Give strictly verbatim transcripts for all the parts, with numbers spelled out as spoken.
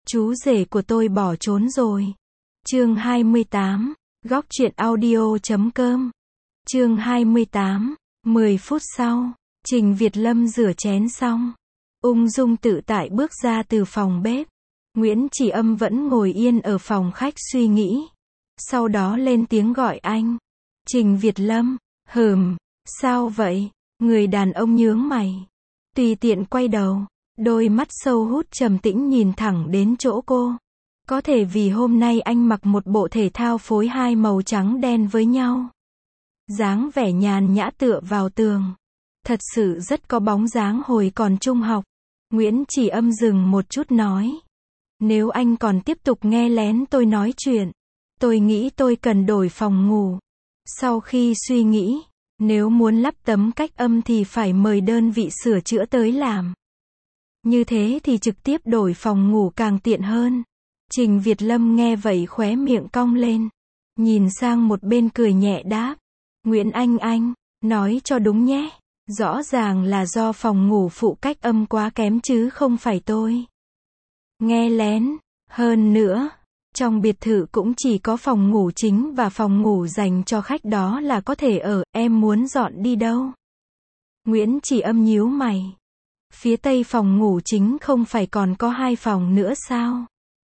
Chú rể của tôi bỏ trốn rồi. Chương hai mươi tám, góc truyện audio chấm com. Chương hai mươi tám, mười phút sau, Trình Việt Lâm rửa chén xong, ung dung tự tại bước ra từ phòng bếp. Nguyễn Chỉ Âm vẫn ngồi yên ở phòng khách suy nghĩ. Sau đó lên tiếng gọi anh. Trình Việt Lâm, hừm, sao vậy? Người đàn ông nhướng mày. Tùy tiện quay đầu, đôi mắt sâu hút trầm tĩnh nhìn thẳng đến chỗ cô. Có thể vì hôm nay anh mặc một bộ thể thao phối hai màu trắng đen với nhau. Dáng vẻ nhàn nhã tựa vào tường. Thật sự rất có bóng dáng hồi còn trung học. Nguyễn Chỉ Âm dừng một chút nói. Nếu anh còn tiếp tục nghe lén tôi nói chuyện, tôi nghĩ tôi cần đổi phòng ngủ. Sau khi suy nghĩ, nếu muốn lắp tấm cách âm thì phải mời đơn vị sửa chữa tới làm. Như thế thì trực tiếp đổi phòng ngủ càng tiện hơn. Trình Việt Lâm nghe vậy khóe miệng cong lên. Nhìn sang một bên cười nhẹ đáp. Nguyễn Anh Anh, nói cho đúng nhé. Rõ ràng là do phòng ngủ phụ cách âm quá kém chứ không phải tôi nghe lén. Hơn nữa, trong biệt thự cũng chỉ có phòng ngủ chính và phòng ngủ dành cho khách đó là có thể ở, em muốn dọn đi đâu? Nguyễn Chỉ Âm nhíu mày. Phía tây phòng ngủ chính không phải còn có hai phòng nữa sao?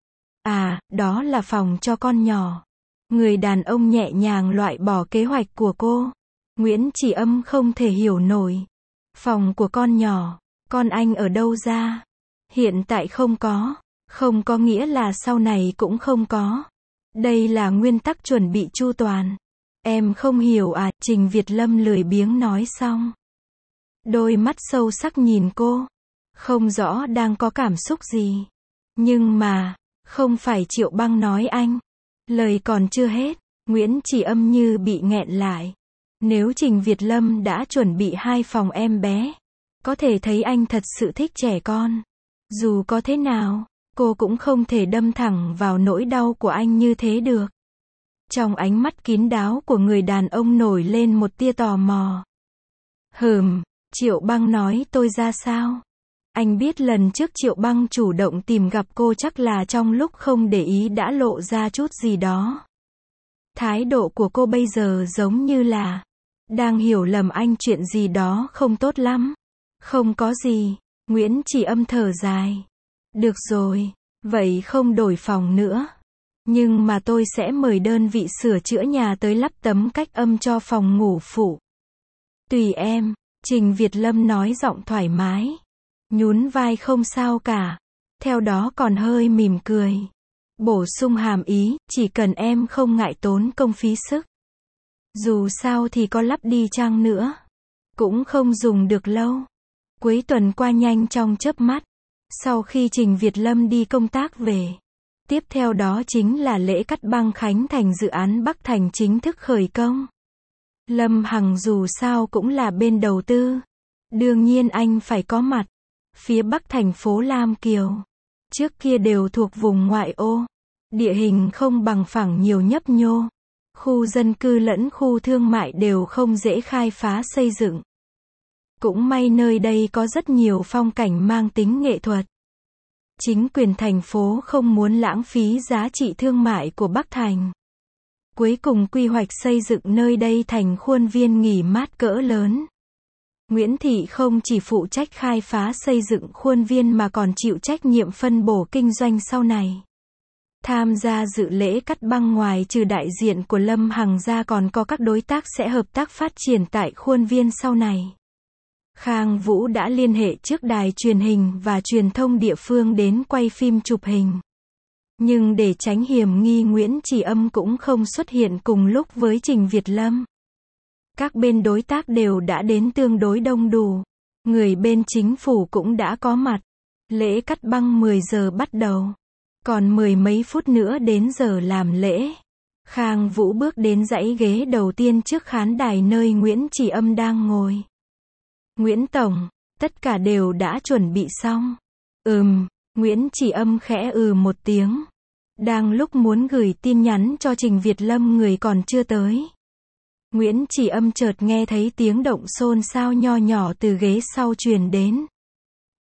À, đó là phòng cho con nhỏ. Người đàn ông nhẹ nhàng loại bỏ kế hoạch của cô. Nguyễn Chỉ Âm không thể hiểu nổi. Phòng của con nhỏ, con anh ở đâu ra? Hiện tại không có, không có nghĩa là sau này cũng không có. Đây là nguyên tắc chuẩn bị chu toàn. Em không hiểu à? Trình Việt Lâm lười biếng nói xong. Đôi mắt sâu sắc nhìn cô. Không rõ đang có cảm xúc gì. Nhưng mà, không phải Triệu Băng nói anh. Lời còn chưa hết, Nguyễn Chỉ Âm như bị nghẹn lại. Nếu Trình Việt Lâm đã chuẩn bị hai phòng em bé, có thể thấy anh thật sự thích trẻ con. Dù có thế nào, cô cũng không thể đâm thẳng vào nỗi đau của anh như thế được. Trong ánh mắt kín đáo của người đàn ông nổi lên một tia tò mò. Hừm, Triệu Băng nói tôi ra sao? Anh biết lần trước Triệu Băng chủ động tìm gặp cô chắc là trong lúc không để ý đã lộ ra chút gì đó. Thái độ của cô bây giờ giống như là đang hiểu lầm anh chuyện gì đó không tốt lắm. Không có gì, Nguyễn Chỉ Âm thở dài. Được rồi, vậy không đổi phòng nữa. Nhưng mà tôi sẽ mời đơn vị sửa chữa nhà tới lắp tấm cách âm cho phòng ngủ phụ. Tùy em, Trình Việt Lâm nói giọng thoải mái. Nhún vai không sao cả. Theo đó còn hơi mỉm cười. Bổ sung hàm ý, chỉ cần em không ngại tốn công phí sức. Dù sao thì có lắp đi chăng nữa, cũng không dùng được lâu. Cuối tuần qua nhanh trong chớp mắt. Sau khi Trình Việt Lâm đi công tác về, tiếp theo đó chính là lễ cắt băng khánh thành dự án Bắc Thành chính thức khởi công. Lâm Hằng dù sao cũng là bên đầu tư. Đương nhiên anh phải có mặt. Phía Bắc thành phố Lam Kiều, trước kia đều thuộc vùng ngoại ô. Địa hình không bằng phẳng nhiều nhấp nhô. Khu dân cư lẫn khu thương mại đều không dễ khai phá xây dựng. Cũng may nơi đây có rất nhiều phong cảnh mang tính nghệ thuật. Chính quyền thành phố không muốn lãng phí giá trị thương mại của Bắc Thành. Cuối cùng quy hoạch xây dựng nơi đây thành khuôn viên nghỉ mát cỡ lớn. Nguyễn Thị không chỉ phụ trách khai phá xây dựng khuôn viên mà còn chịu trách nhiệm phân bổ kinh doanh sau này. Tham gia dự lễ cắt băng ngoài trừ đại diện của Lâm Hằng ra còn có các đối tác sẽ hợp tác phát triển tại khuôn viên sau này. Khang Vũ đã liên hệ trước đài truyền hình và truyền thông địa phương đến quay phim chụp hình. Nhưng để tránh hiểm nghi Nguyễn Chỉ Âm cũng không xuất hiện cùng lúc với Trình Việt Lâm. Các bên đối tác đều đã đến tương đối đông đủ. Người bên chính phủ cũng đã có mặt. Lễ cắt băng mười giờ bắt đầu. Còn mười mấy phút nữa đến giờ làm lễ. Khang Vũ bước đến dãy ghế đầu tiên trước khán đài nơi Nguyễn Chỉ Âm đang ngồi. Nguyễn Tổng, tất cả đều đã chuẩn bị xong. Ừm, Nguyễn Chỉ Âm khẽ ừ một tiếng. Đang lúc muốn gửi tin nhắn cho Trình Việt Lâm người còn chưa tới. Nguyễn Chỉ Âm chợt nghe thấy tiếng động xôn xao nho nhỏ từ ghế sau truyền đến.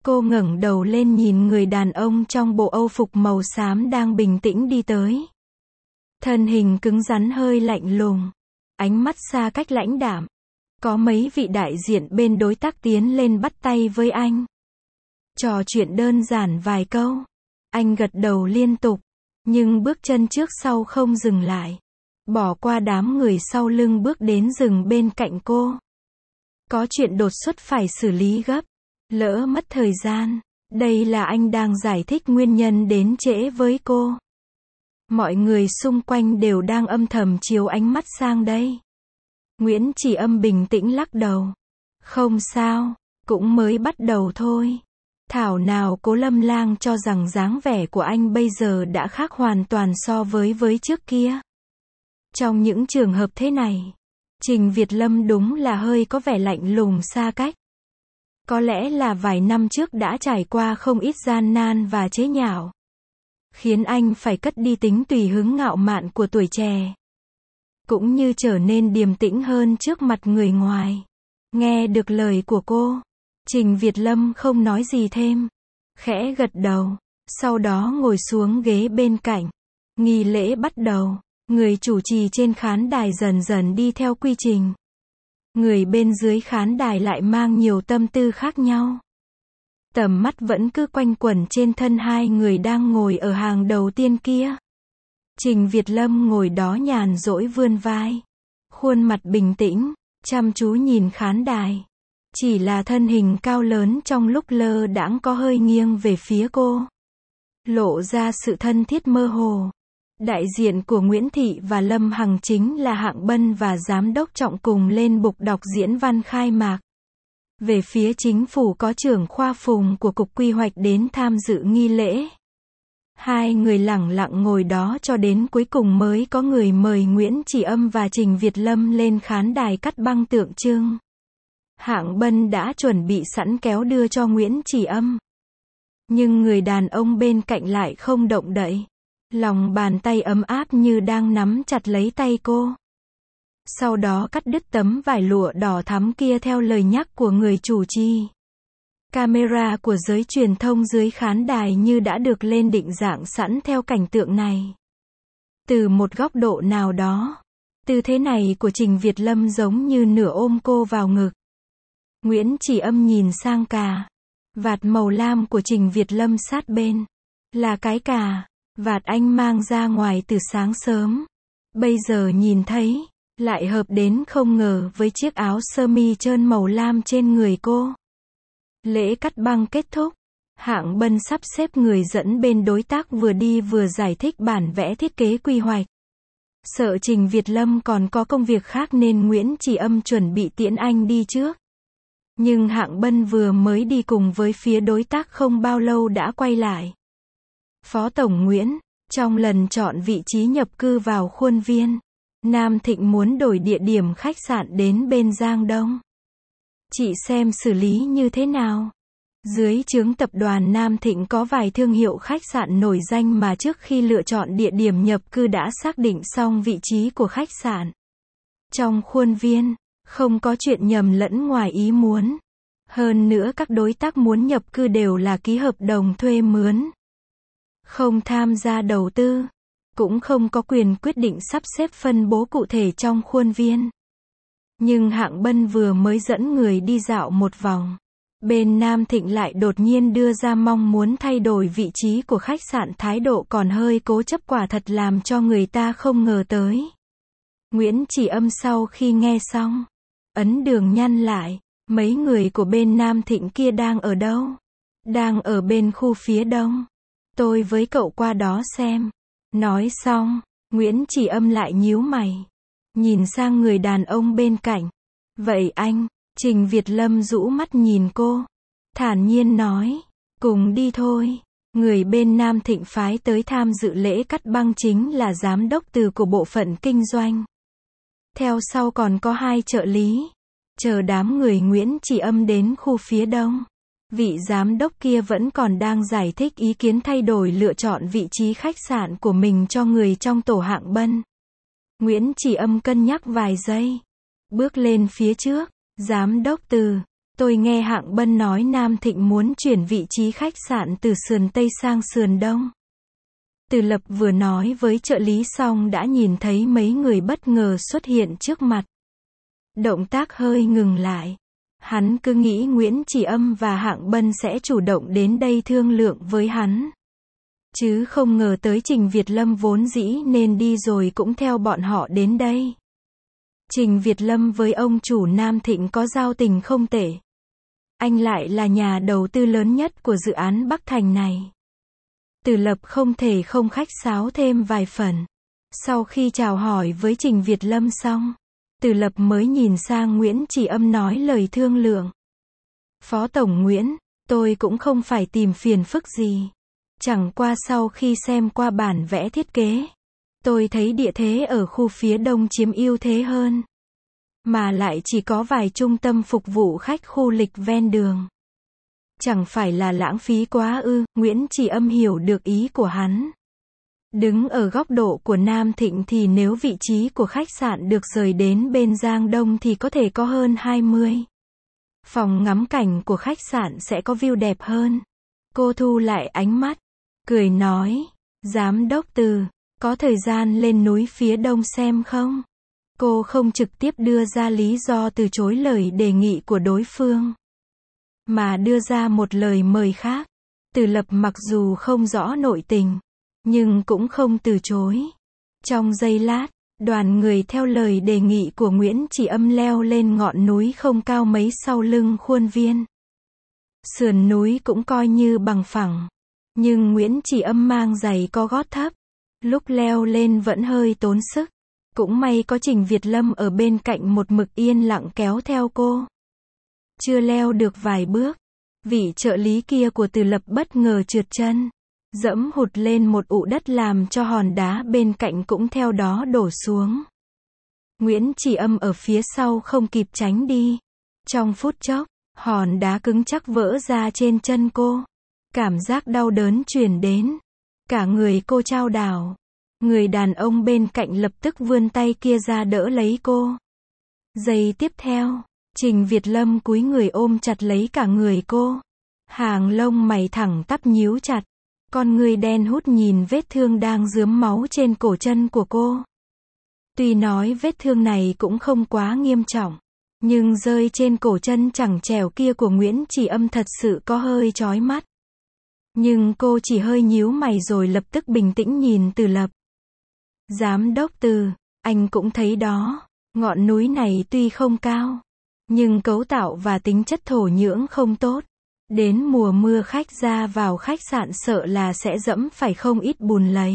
Cô ngẩng đầu lên nhìn người đàn ông trong bộ âu phục màu xám đang bình tĩnh đi tới. Thân hình cứng rắn hơi lạnh lùng. Ánh mắt xa cách lãnh đạm. Có mấy vị đại diện bên đối tác tiến lên bắt tay với anh. Trò chuyện đơn giản vài câu. Anh gật đầu liên tục. Nhưng bước chân trước sau không dừng lại. Bỏ qua đám người sau lưng bước đến dừng bên cạnh cô. Có chuyện đột xuất phải xử lý gấp. Lỡ mất thời gian. Đây là anh đang giải thích nguyên nhân đến trễ với cô. Mọi người xung quanh đều đang âm thầm chiếu ánh mắt sang đây. Nguyễn Chỉ Âm bình tĩnh lắc đầu. Không sao, cũng mới bắt đầu thôi. Thảo nào Cố Lâm Lang cho rằng dáng vẻ của anh bây giờ đã khác hoàn toàn so với với trước kia. Trong những trường hợp thế này, Trình Việt Lâm đúng là hơi có vẻ lạnh lùng xa cách. Có lẽ là vài năm trước đã trải qua không ít gian nan và chế nhạo, khiến anh phải cất đi tính tùy hứng ngạo mạn của tuổi trẻ. Cũng như trở nên điềm tĩnh hơn trước mặt người ngoài. Nghe được lời của cô, Trình Việt Lâm không nói gì thêm. Khẽ gật đầu, sau đó ngồi xuống ghế bên cạnh. Nghi lễ bắt đầu, người chủ trì trên khán đài dần dần đi theo quy trình. Người bên dưới khán đài lại mang nhiều tâm tư khác nhau. Tầm mắt vẫn cứ quanh quẩn trên thân hai người đang ngồi ở hàng đầu tiên kia. Trình Việt Lâm ngồi đó nhàn rỗi vươn vai. Khuôn mặt bình tĩnh, chăm chú nhìn khán đài. Chỉ là thân hình cao lớn trong lúc lơ đãng có hơi nghiêng về phía cô. Lộ ra sự thân thiết mơ hồ. Đại diện của Nguyễn Thị và Lâm Hằng chính là Hạng Bân và Giám đốc Trọng cùng lên bục đọc diễn văn khai mạc. Về phía chính phủ có trưởng khoa Phùng của Cục Quy hoạch đến tham dự nghi lễ. Hai người lẳng lặng ngồi đó cho đến cuối cùng mới có người mời Nguyễn Chỉ Âm và Trình Việt Lâm lên khán đài cắt băng tượng trưng. Hạng Bân đã chuẩn bị sẵn kéo đưa cho Nguyễn Chỉ Âm. Nhưng người đàn ông bên cạnh lại không động đậy. Lòng bàn tay ấm áp như đang nắm chặt lấy tay cô. Sau đó cắt đứt tấm vải lụa đỏ thắm kia theo lời nhắc của người chủ trì. Camera của giới truyền thông dưới khán đài như đã được lên định dạng sẵn theo cảnh tượng này. Từ một góc độ nào đó, tư thế này của Trình Việt Lâm giống như nửa ôm cô vào ngực. Nguyễn Chỉ Âm nhìn sang cà vạt màu lam của Trình Việt Lâm sát bên. Là cái cà vạt anh mang ra ngoài từ sáng sớm. Bây giờ nhìn thấy, lại hợp đến không ngờ với chiếc áo sơ mi trơn màu lam trên người cô. Lễ cắt băng kết thúc. Hạng Bân sắp xếp người dẫn bên đối tác vừa đi vừa giải thích bản vẽ thiết kế quy hoạch. Sợ Trình Việt Lâm còn có công việc khác nên Nguyễn Chỉ Âm chuẩn bị tiễn anh đi trước. Nhưng Hạng Bân vừa mới đi cùng với phía đối tác không bao lâu đã quay lại. Phó Tổng Nguyễn, trong lần chọn vị trí nhập cư vào khuôn viên, Nam Thịnh muốn đổi địa điểm khách sạn đến bên Giang Đông. Chị xem xử lý như thế nào? Dưới trướng tập đoàn Nam Thịnh có vài thương hiệu khách sạn nổi danh mà trước khi lựa chọn địa điểm nhập cư đã xác định xong vị trí của khách sạn. Trong khuôn viên, không có chuyện nhầm lẫn ngoài ý muốn. Hơn nữa các đối tác muốn nhập cư đều là ký hợp đồng thuê mướn. Không tham gia đầu tư. Cũng không có quyền quyết định sắp xếp phân bố cụ thể trong khuôn viên. Nhưng Hạng Bân vừa mới dẫn người đi dạo một vòng. Bên Nam Thịnh lại đột nhiên đưa ra mong muốn thay đổi vị trí của khách sạn, thái độ còn hơi cố chấp quả thật làm cho người ta không ngờ tới. Nguyễn Chỉ Âm sau khi nghe xong, ấn đường nhăn lại, mấy người của bên Nam Thịnh kia đang ở đâu? Đang ở bên khu phía đông. Tôi với cậu qua đó xem. Nói xong, Nguyễn Chỉ Âm lại nhíu mày. Nhìn sang người đàn ông bên cạnh. Vậy anh? Trình Việt Lâm rũ mắt nhìn cô. Thản nhiên nói. Cùng đi thôi. Người bên Nam Thịnh phái tới tham dự lễ cắt băng chính là giám đốc từ của bộ phận kinh doanh. Theo sau còn có hai trợ lý. Chờ đám người Nguyễn Chỉ Âm đến khu phía đông. Vị giám đốc kia vẫn còn đang giải thích ý kiến thay đổi lựa chọn vị trí khách sạn của mình cho người trong tổ Hạng Bân. Nguyễn Chỉ Âm cân nhắc vài giây. Bước lên phía trước. Giám đốc Từ, Tôi nghe Hạng Bân nói Nam Thịnh muốn chuyển vị trí khách sạn từ sườn Tây sang sườn Đông. Từ Lập vừa nói với trợ lý xong đã nhìn thấy mấy người bất ngờ xuất hiện trước mặt. Động tác hơi ngừng lại. Hắn cứ nghĩ Nguyễn Chỉ Âm và Hạng Bân sẽ chủ động đến đây thương lượng với hắn. Chứ không ngờ tới Trình Việt Lâm vốn dĩ nên đi rồi cũng theo bọn họ đến đây. Trình Việt Lâm với ông chủ Nam Thịnh có giao tình không tệ. Anh lại là nhà đầu tư lớn nhất của dự án Bắc Thành này. Từ Lập không thể không khách sáo thêm vài phần. Sau khi chào hỏi với Trình Việt Lâm xong, Từ Lập mới nhìn sang Nguyễn Chỉ Âm nói lời thương lượng. Phó Tổng Nguyễn, tôi cũng không phải tìm phiền phức gì. Chẳng qua sau khi xem qua bản vẽ thiết kế, tôi thấy địa thế ở khu phía đông chiếm ưu thế hơn. Mà lại chỉ có vài trung tâm phục vụ khách khu lịch ven đường. Chẳng phải là lãng phí quá ư, Nguyễn Chỉ Âm hiểu được ý của hắn. Đứng ở góc độ của Nam Thịnh thì nếu vị trí của khách sạn được rời đến bên Giang Đông thì có thể có hơn hai mươi. Phòng ngắm cảnh của khách sạn sẽ có view đẹp hơn. Cô thu lại ánh mắt, cười nói, Giám đốc Từ, có thời gian lên núi phía đông xem không? Cô không trực tiếp đưa ra lý do từ chối lời đề nghị của đối phương, mà đưa ra một lời mời khác. Từ Lập mặc dù không rõ nội tình, nhưng cũng không từ chối. Trong giây lát, đoàn người theo lời đề nghị của Nguyễn Chỉ Âm leo lên ngọn núi không cao mấy sau lưng khuôn viên. Sườn núi cũng coi như bằng phẳng, nhưng Nguyễn Chỉ Âm mang giày có gót thấp, lúc leo lên vẫn hơi tốn sức. Cũng may có Trình Việt Lâm ở bên cạnh một mực yên lặng kéo theo cô. Chưa leo được vài bước, vị trợ lý kia của Từ Lập bất ngờ trượt chân, dẫm hụt lên một ụ đất làm cho hòn đá bên cạnh cũng theo đó đổ xuống. Nguyễn Chỉ Âm ở phía sau không kịp tránh đi. Trong phút chốc, hòn đá cứng chắc vỡ ra trên chân cô. Cảm giác đau đớn truyền đến. Cả người cô chao đảo. Người đàn ông bên cạnh lập tức vươn tay kia ra đỡ lấy cô. Giây tiếp theo, Trình Việt Lâm cúi người ôm chặt lấy cả người cô. Hàng lông mày thẳng tắp nhíu chặt. Con người đen hút nhìn vết thương đang rướm máu trên cổ chân của cô. Tuy nói vết thương này cũng không quá nghiêm trọng, nhưng rơi trên cổ chân chẳng chèo kia của Nguyễn Chỉ Âm thật sự có hơi chói mắt. Nhưng cô chỉ hơi nhíu mày rồi lập tức bình tĩnh nhìn Từ Lập. Giám đốc Từ, anh cũng thấy đó, ngọn núi này tuy không cao, nhưng cấu tạo và tính chất thổ nhưỡng không tốt. Đến mùa mưa khách ra vào khách sạn sợ là sẽ dẫm phải không ít bùn lầy.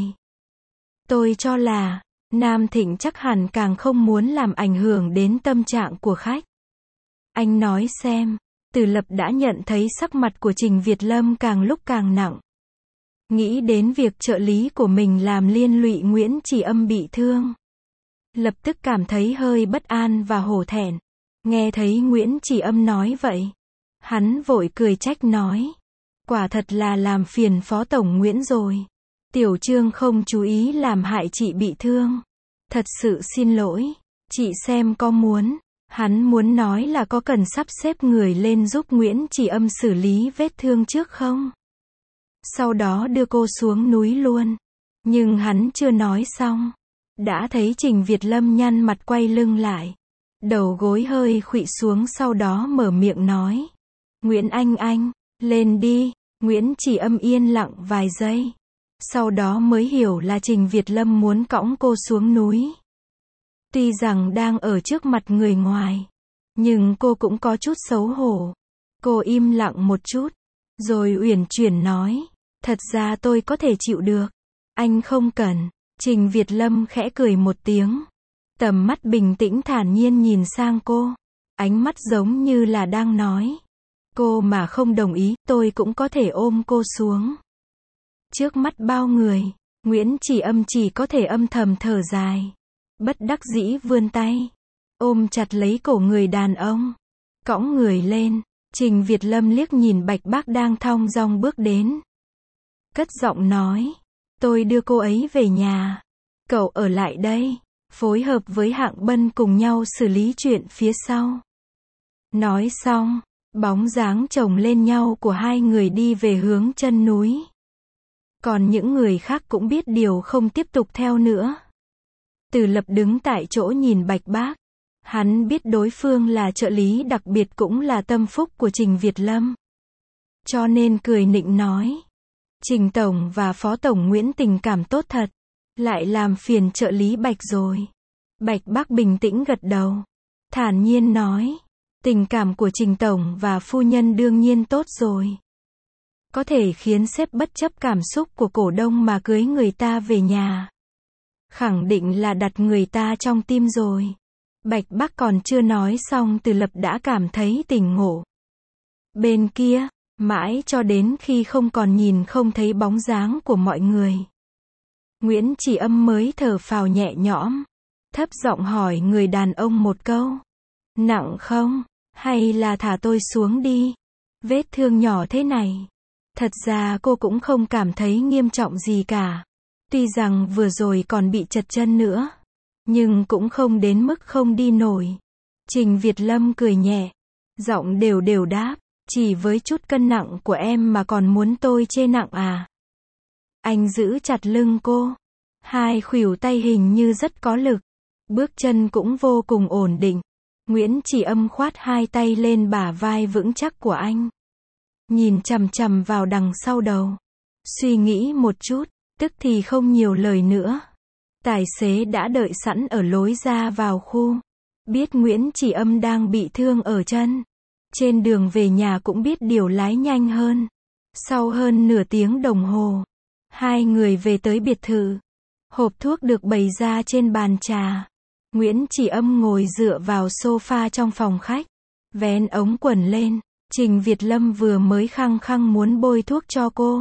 Tôi cho là, Nam Thịnh chắc hẳn càng không muốn làm ảnh hưởng đến tâm trạng của khách. Anh nói xem. Từ Lập đã nhận thấy sắc mặt của Trình Việt Lâm càng lúc càng nặng. Nghĩ đến việc trợ lý của mình làm liên lụy Nguyễn Chỉ Âm bị thương, lập tức cảm thấy hơi bất an và hổ thẹn. Nghe thấy Nguyễn Chỉ Âm nói vậy, hắn vội cười trách nói, quả thật là làm phiền Phó Tổng Nguyễn rồi. Tiểu Trương không chú ý làm hại chị bị thương. Thật sự xin lỗi. Chị xem có muốn. Hắn muốn nói là có cần sắp xếp người lên giúp Nguyễn Chỉ Âm xử lý vết thương trước không? Sau đó đưa cô xuống núi luôn. Nhưng hắn chưa nói xong, đã thấy Trình Việt Lâm nhăn mặt quay lưng lại. Đầu gối hơi khuỵu xuống sau đó mở miệng nói. Nguyễn Anh Anh, lên đi. Nguyễn Chỉ Âm yên lặng vài giây. Sau đó mới hiểu là Trình Việt Lâm muốn cõng cô xuống núi. Tuy rằng đang ở trước mặt người ngoài, nhưng cô cũng có chút xấu hổ. Cô im lặng một chút, rồi uyển chuyển nói, thật ra tôi có thể chịu được. Anh không cần. Trình Việt Lâm khẽ cười một tiếng. Tầm mắt bình tĩnh thản nhiên nhìn sang cô. Ánh mắt giống như là đang nói. Cô mà không đồng ý, tôi cũng có thể ôm cô xuống. Trước mắt bao người, Nguyễn Chỉ Âm chỉ có thể âm thầm thở dài. Bất đắc dĩ vươn tay, ôm chặt lấy cổ người đàn ông, cõng người lên. Trình Việt Lâm liếc nhìn Bạch Bác đang thong dong bước đến. Cất giọng nói, tôi đưa cô ấy về nhà. Cậu ở lại đây, phối hợp với Hạng Bân cùng nhau xử lý chuyện phía sau. Nói xong, Bóng dáng chồng lên nhau của hai người đi về hướng chân núi. Còn những người khác cũng biết điều không tiếp tục theo nữa. Từ Lập đứng tại chỗ nhìn Bạch Bác. Hắn biết đối phương là trợ lý đặc biệt cũng là tâm phúc của Trình Việt Lâm. Cho nên cười nịnh nói. Trình Tổng và Phó Tổng Nguyễn tình cảm tốt thật. Lại làm phiền trợ lý Bạch rồi. Bạch Bác bình tĩnh gật đầu. Thản nhiên nói. Tình cảm của Trình Tổng và Phu Nhân đương nhiên tốt rồi. Có thể khiến sếp bất chấp cảm xúc của cổ đông mà cưới người ta về nhà. Khẳng định là đặt người ta trong tim rồi. Bạch Bác còn chưa nói xong Từ Lập đã cảm thấy tỉnh ngộ. Bên kia, mãi cho đến khi không còn nhìn không thấy bóng dáng của mọi người. Nguyễn Chỉ Âm mới thở phào nhẹ nhõm. Thấp giọng hỏi người đàn ông một câu. Nặng không? Hay là thả tôi xuống đi? Vết thương nhỏ thế này. Thật ra cô cũng không cảm thấy nghiêm trọng gì cả. Tuy rằng vừa rồi còn bị chật chân nữa. Nhưng cũng không đến mức không đi nổi. Trình Việt Lâm cười nhẹ. Giọng đều đều đáp. Chỉ với chút cân nặng của em mà còn muốn tôi chê nặng à? Anh giữ chặt lưng cô. Hai khuỷu tay hình như rất có lực. Bước chân cũng vô cùng ổn định. Nguyễn Chỉ Âm khoát hai tay lên bả vai vững chắc của anh. Nhìn chằm chằm vào đằng sau đầu. Suy nghĩ một chút, tức thì không nhiều lời nữa. Tài xế đã đợi sẵn ở lối ra vào khu. Biết Nguyễn Chỉ Âm đang bị thương ở chân. Trên đường về nhà cũng biết điều lái nhanh hơn. Sau hơn nửa tiếng đồng hồ, hai người về tới biệt thự. Hộp thuốc được bày ra trên bàn trà. Nguyễn Chỉ Âm ngồi dựa vào sofa trong phòng khách. Vén ống quần lên. Trình Việt Lâm vừa mới khăng khăng muốn bôi thuốc cho cô.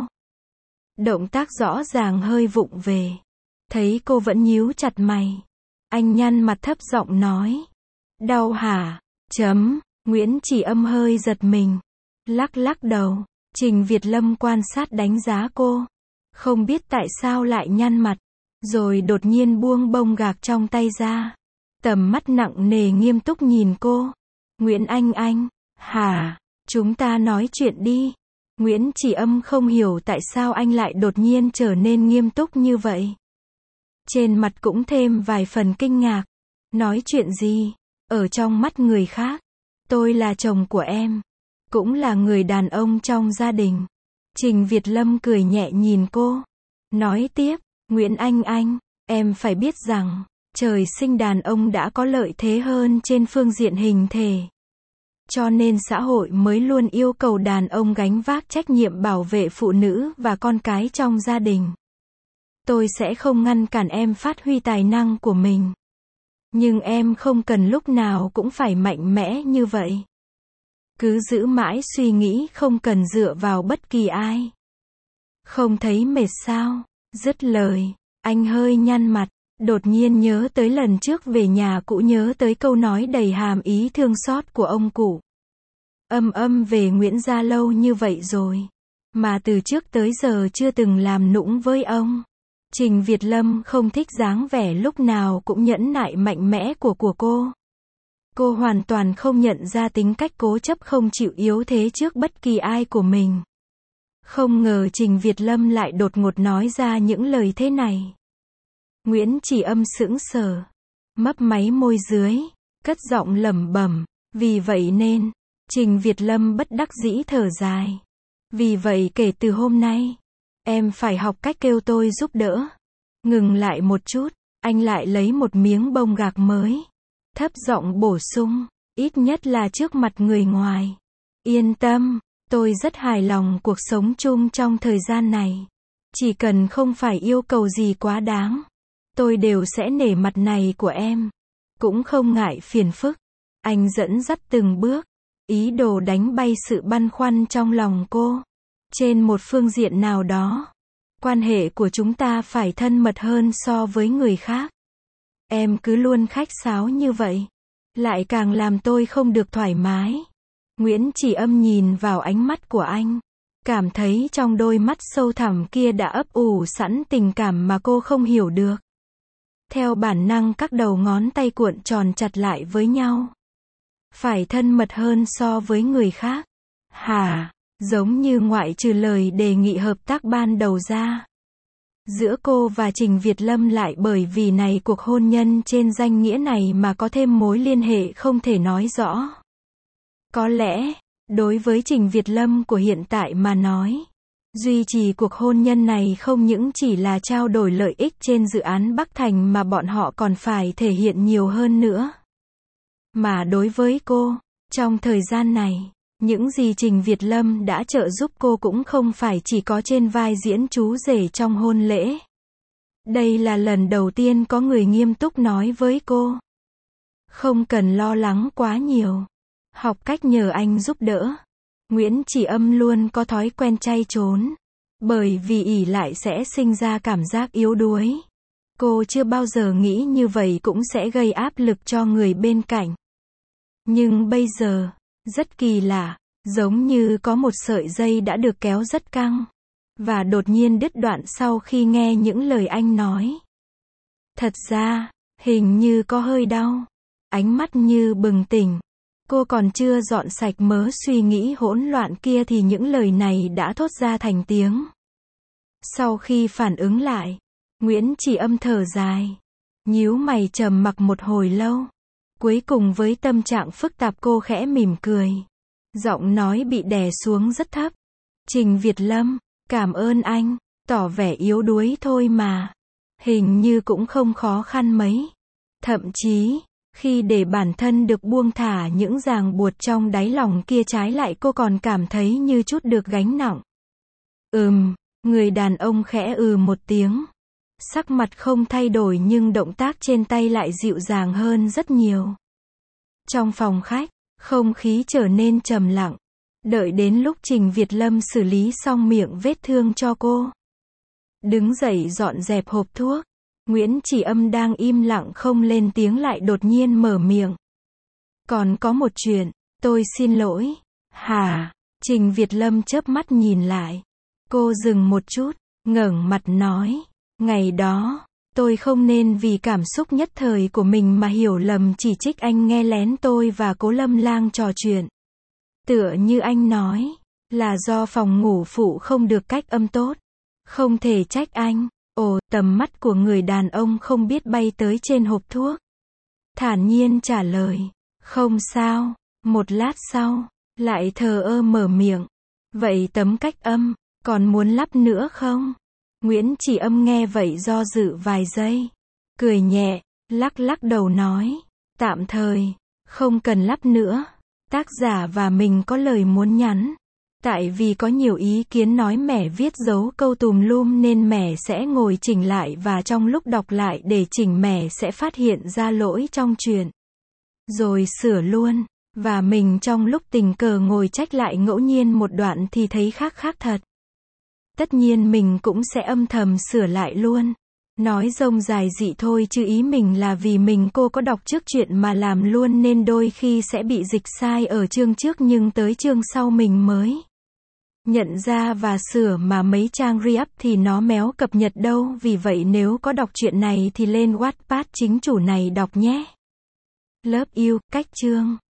Động tác rõ ràng hơi vụng về. Thấy cô vẫn nhíu chặt mày. Anh nhăn mặt thấp giọng nói. Đau hả? Chấm. Nguyễn Chỉ Âm hơi giật mình. Lắc lắc đầu. Trình Việt Lâm quan sát đánh giá cô. Không biết tại sao lại nhăn mặt. Rồi đột nhiên buông bông gạc trong tay ra. Tầm mắt nặng nề nghiêm túc nhìn cô. Nguyễn Anh Anh. Hả? Chúng ta nói chuyện đi. Nguyễn Chỉ Âm không hiểu tại sao anh lại đột nhiên trở nên nghiêm túc như vậy. Trên mặt cũng thêm vài phần kinh ngạc. Nói chuyện gì? Ở trong mắt người khác, tôi là chồng của em. Cũng là người đàn ông trong gia đình. Trình Việt Lâm cười nhẹ nhìn cô. Nói tiếp, Nguyễn Anh Anh, em phải biết rằng, trời sinh đàn ông đã có lợi thế hơn trên phương diện hình thể. Cho nên xã hội mới luôn yêu cầu đàn ông gánh vác trách nhiệm bảo vệ phụ nữ và con cái trong gia đình. Tôi sẽ không ngăn cản em phát huy tài năng của mình. Nhưng em không cần lúc nào cũng phải mạnh mẽ như vậy. Cứ giữ mãi suy nghĩ không cần dựa vào bất kỳ ai. Không thấy mệt sao? Dứt lời, anh hơi nhăn mặt, đột nhiên nhớ tới lần trước về nhà cũ, nhớ tới câu nói đầy hàm ý thương xót của ông cụ. Âm âm về Nguyễn gia lâu như vậy rồi, mà từ trước tới giờ chưa từng làm nũng với ông. Trình Việt Lâm không thích dáng vẻ lúc nào cũng nhẫn nại mạnh mẽ của của cô. Cô hoàn toàn không nhận ra tính cách cố chấp không chịu yếu thế trước bất kỳ ai của mình. Không ngờ Trình Việt Lâm lại đột ngột nói ra những lời thế này. Nguyễn Chỉ Âm sững sờ, mấp máy môi dưới, cất giọng lẩm bẩm, vì vậy nên, Trình Việt Lâm bất đắc dĩ thở dài. Vì vậy kể từ hôm nay, em phải học cách kêu tôi giúp đỡ. Ngừng lại một chút, anh lại lấy một miếng bông gạc mới. Thấp giọng bổ sung, ít nhất là trước mặt người ngoài. Yên tâm, tôi rất hài lòng cuộc sống chung trong thời gian này. Chỉ cần không phải yêu cầu gì quá đáng, tôi đều sẽ nể mặt này của em. Cũng không ngại phiền phức. Anh dẫn dắt từng bước, ý đồ đánh bay sự băn khoăn trong lòng cô. Trên một phương diện nào đó, quan hệ của chúng ta phải thân mật hơn so với người khác. Em cứ luôn khách sáo như vậy, lại càng làm tôi không được thoải mái. Nguyễn Chỉ Âm nhìn vào ánh mắt của anh, cảm thấy trong đôi mắt sâu thẳm kia đã ấp ủ sẵn tình cảm mà cô không hiểu được. Theo bản năng các đầu ngón tay cuộn tròn chặt lại với nhau. phải thân mật hơn so với người khác. Hả? Giống như ngoại trừ lời đề nghị hợp tác ban đầu ra. Giữa cô và Trình Việt Lâm lại bởi vì này cuộc hôn nhân trên danh nghĩa này mà có thêm mối liên hệ không thể nói rõ. Có lẽ, đối với Trình Việt Lâm của hiện tại mà nói, duy trì cuộc hôn nhân này không những chỉ là trao đổi lợi ích trên dự án Bắc Thành mà bọn họ còn phải thể hiện nhiều hơn nữa. Mà đối với cô, trong thời gian này, những gì Trình Việt Lâm đã trợ giúp cô cũng không phải chỉ có trên vai diễn chú rể trong hôn lễ. Đây là lần đầu tiên có người nghiêm túc nói với cô. Không cần lo lắng quá nhiều. Học cách nhờ anh giúp đỡ. Nguyễn Chỉ Âm luôn có thói quen chay trốn. Bởi vì ỷ lại sẽ sinh ra cảm giác yếu đuối. Cô chưa bao giờ nghĩ như vậy cũng sẽ gây áp lực cho người bên cạnh. Nhưng bây giờ, rất kỳ lạ, giống như có một sợi dây đã được kéo rất căng. Và đột nhiên đứt đoạn sau khi nghe những lời anh nói. Thật ra, hình như có hơi đau. Ánh mắt như bừng tỉnh. Cô còn chưa dọn sạch mớ suy nghĩ hỗn loạn kia thì những lời này đã thốt ra thành tiếng. Sau khi phản ứng lại, Nguyễn Chỉ Âm thở dài. Nhíu mày trầm mặc một hồi lâu. Cuối cùng với tâm trạng phức tạp cô khẽ mỉm cười. Giọng nói bị đè xuống rất thấp. Trình Việt Lâm, cảm ơn anh, tỏ vẻ yếu đuối thôi mà. Hình như cũng không khó khăn mấy. Thậm chí, khi để bản thân được buông thả những ràng buộc trong đáy lòng kia trái lại cô còn cảm thấy như chút được gánh nặng. Ừm, người đàn ông khẽ ừ một tiếng. Sắc mặt không thay đổi nhưng động tác trên tay lại dịu dàng hơn rất nhiều. Trong phòng khách, không khí trở nên trầm lặng. Đợi đến lúc Trình Việt Lâm xử lý xong miệng vết thương cho cô. Đứng dậy dọn dẹp hộp thuốc. Nguyễn Chỉ Âm đang im lặng không lên tiếng lại đột nhiên mở miệng. Còn có một chuyện, tôi xin lỗi. Hả? Trình Việt Lâm chớp mắt nhìn lại. Cô dừng một chút, ngẩng mặt nói. Ngày đó, tôi không nên vì cảm xúc nhất thời của mình mà hiểu lầm chỉ trích anh nghe lén tôi và Cố Lâm Lang trò chuyện. Tựa như anh nói, là do phòng ngủ phụ không được cách âm tốt. Không thể trách anh. Ồ, tầm mắt của người đàn ông không biết bay tới trên hộp thuốc. Thản nhiên trả lời. Không sao. Một lát sau, lại thờ ơ mở miệng. Vậy tấm cách âm, còn muốn lắp nữa không? Nguyễn Chỉ Âm nghe vậy do dự vài giây. Cười nhẹ, lắc lắc đầu nói. Tạm thời, không cần lắp nữa. Tác giả và mình có lời muốn nhắn. Tại vì có nhiều ý kiến nói mẻ viết dấu câu tùm lum nên mẻ sẽ ngồi chỉnh lại và trong lúc đọc lại để chỉnh mẻ sẽ phát hiện ra lỗi trong chuyện. Rồi sửa luôn. Và mình trong lúc tình cờ ngồi trách lại ngẫu nhiên một đoạn thì thấy khác khác thật. Tất nhiên mình cũng sẽ âm thầm sửa lại luôn. Nói rông dài dị thôi chứ ý mình là vì mình cô có đọc trước chuyện mà làm luôn nên đôi khi sẽ bị dịch sai ở chương trước nhưng tới chương sau mình mới nhận ra và sửa mà mấy trang re-up thì nó méo cập nhật đâu. Vì vậy nếu có đọc chuyện này thì lên Wattpad chính chủ này đọc nhé. Love you, cách chương.